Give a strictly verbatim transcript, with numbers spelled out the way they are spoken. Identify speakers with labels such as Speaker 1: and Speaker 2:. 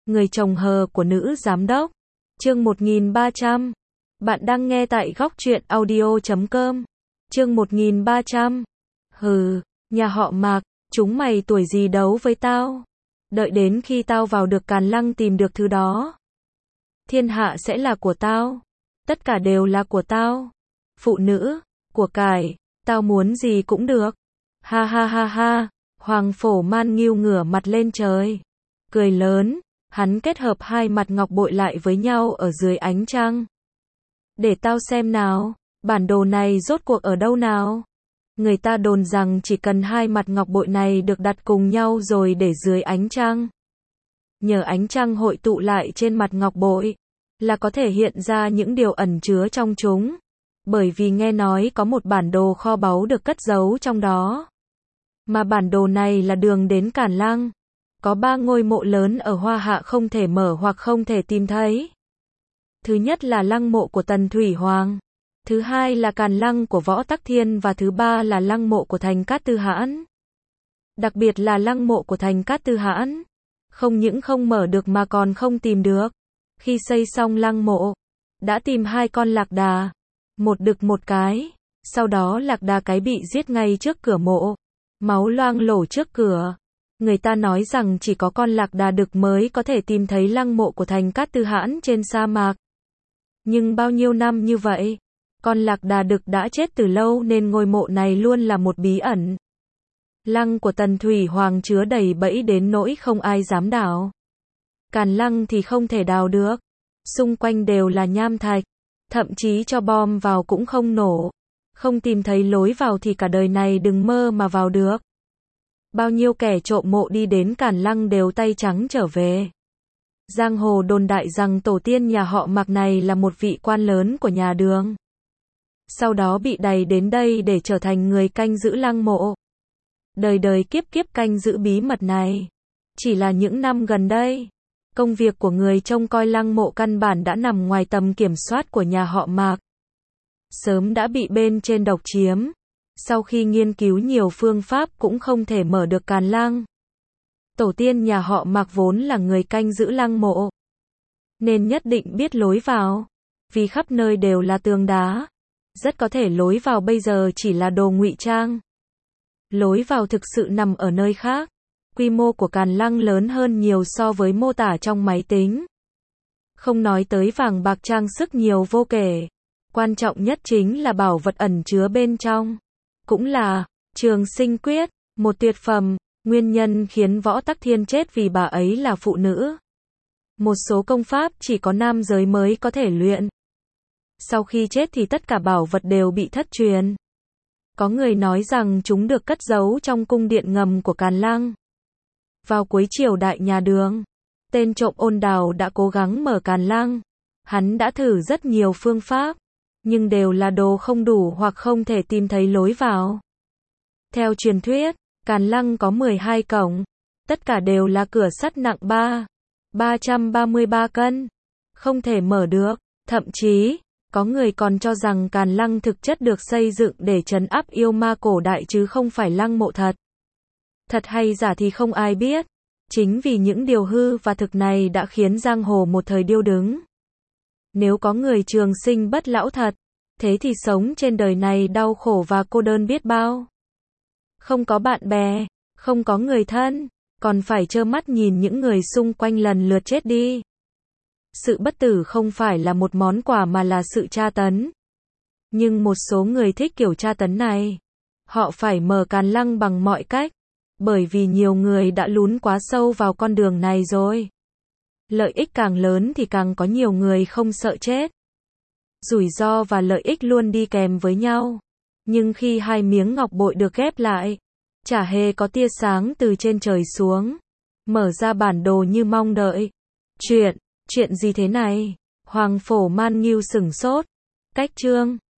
Speaker 1: Người chồng hờ của nữ giám đốc. Chương một nghìn ba trăm. Bạn đang nghe tại góc truyện audio chấm com. Chương một nghìn ba trăm. Hừ, nhà họ Mạc, chúng mày tuổi gì đấu với tao? Đợi đến khi tao vào được Càn Lăng tìm được thứ đó. Thiên hạ sẽ là của tao. Tất cả đều là của tao. Phụ nữ, của cải, tao muốn gì cũng được. Ha ha ha ha, Hoàng Phổ Man Nghiêu ngửa mặt lên trời. Cười lớn, hắn kết hợp hai mặt ngọc bội lại với nhau ở dưới ánh trăng. Để tao xem nào, bản đồ này rốt cuộc ở đâu nào? Người ta đồn rằng chỉ cần hai mặt ngọc bội này được đặt cùng nhau rồi để dưới ánh trăng. Nhờ ánh trăng hội tụ lại trên mặt ngọc bội, là có thể hiện ra những điều ẩn chứa trong chúng. Bởi vì nghe nói có một bản đồ kho báu được cất giấu trong đó. Mà bản đồ này là đường đến Càn Lăng. Có ba ngôi mộ lớn ở Hoa Hạ không thể mở hoặc không thể tìm thấy. Thứ nhất là lăng mộ của Tần Thủy Hoàng. Thứ hai là Càn Lăng của Võ Tắc Thiên và thứ ba là lăng mộ của Thành Cát Tư Hãn. Đặc biệt là lăng mộ của Thành Cát Tư Hãn. Không những không mở được mà còn không tìm được. Khi xây xong lăng mộ, đã tìm hai con lạc đà. Một đực một cái. Sau đó lạc đà cái bị giết ngay trước cửa mộ. Máu loang lổ trước cửa. Người ta nói rằng chỉ có con lạc đà đực mới có thể tìm thấy lăng mộ của Thành Cát Tư Hãn trên sa mạc. Nhưng bao nhiêu năm như vậy, con lạc đà đực đã chết từ lâu nên ngôi mộ này luôn là một bí ẩn. Lăng của Tần Thủy Hoàng chứa đầy bẫy đến nỗi không ai dám đào. Càn Lăng thì không thể đào được. Xung quanh đều là nham thạch. Thậm chí cho bom vào cũng không nổ. Không tìm thấy lối vào thì cả đời này đừng mơ mà vào được. Bao nhiêu kẻ trộm mộ đi đến Càn Lăng đều tay trắng trở về. Giang hồ đồn đại rằng tổ tiên nhà họ Mạc này là một vị quan lớn của nhà Đường. Sau đó bị đày đến đây để trở thành người canh giữ lăng mộ. Đời đời kiếp kiếp canh giữ bí mật này. Chỉ là những năm gần đây, công việc của người trông coi lăng mộ căn bản đã nằm ngoài tầm kiểm soát của nhà họ Mạc. Sớm đã bị bên trên độc chiếm. Sau khi nghiên cứu nhiều phương pháp cũng không thể mở được Càn Lăng. Tổ tiên nhà họ Mạc vốn là người canh giữ lăng mộ, nên nhất định biết lối vào. Vì khắp nơi đều là tường đá, rất có thể lối vào bây giờ chỉ là đồ ngụy trang. Lối vào thực sự nằm ở nơi khác. Quy mô của Càn Lăng lớn hơn nhiều so với mô tả trong máy tính. Không nói tới vàng bạc trang sức nhiều vô kể. Quan trọng nhất chính là bảo vật ẩn chứa bên trong. Cũng là Trường Sinh Quyết, một tuyệt phẩm. Nguyên nhân khiến Võ Tắc Thiên chết vì bà ấy là phụ nữ. Một số công pháp chỉ có nam giới mới có thể luyện. Sau khi chết thì tất cả bảo vật đều bị thất truyền. Có người nói rằng chúng được cất giấu trong cung điện ngầm của Càn Lăng. Vào cuối triều đại nhà Đường, tên trộm Ôn Đào đã cố gắng mở Càn Lăng. Hắn đã thử rất nhiều phương pháp, nhưng đều là đồ không đủ hoặc không thể tìm thấy lối vào. Theo truyền thuyết, Càn Lăng có mười hai cổng, tất cả đều là cửa sắt nặng ba, ba trăm ba mươi ba cân, không thể mở được. Thậm chí, có người còn cho rằng Càn Lăng thực chất được xây dựng để trấn áp yêu ma cổ đại chứ không phải lăng mộ thật. Thật hay giả thì không ai biết. Chính vì những điều hư và thực này đã khiến giang hồ một thời điêu đứng. Nếu có người trường sinh bất lão thật, thế thì sống trên đời này đau khổ và cô đơn biết bao. Không có bạn bè, không có người thân, còn phải trơ mắt nhìn những người xung quanh lần lượt chết đi. Sự bất tử không phải là một món quà mà là sự tra tấn. Nhưng một số người thích kiểu tra tấn này. Họ phải mở Càn Lăng bằng mọi cách. Bởi vì nhiều người đã lún quá sâu vào con đường này rồi. Lợi ích càng lớn thì càng có nhiều người không sợ chết. Rủi ro và lợi ích luôn đi kèm với nhau. Nhưng khi hai miếng ngọc bội được ghép lại, chả hề có tia sáng từ trên trời xuống. Mở ra bản đồ như mong đợi. Chuyện, chuyện gì thế này? Hoàng Phổ Man Nghiêu sửng sốt. Cách chương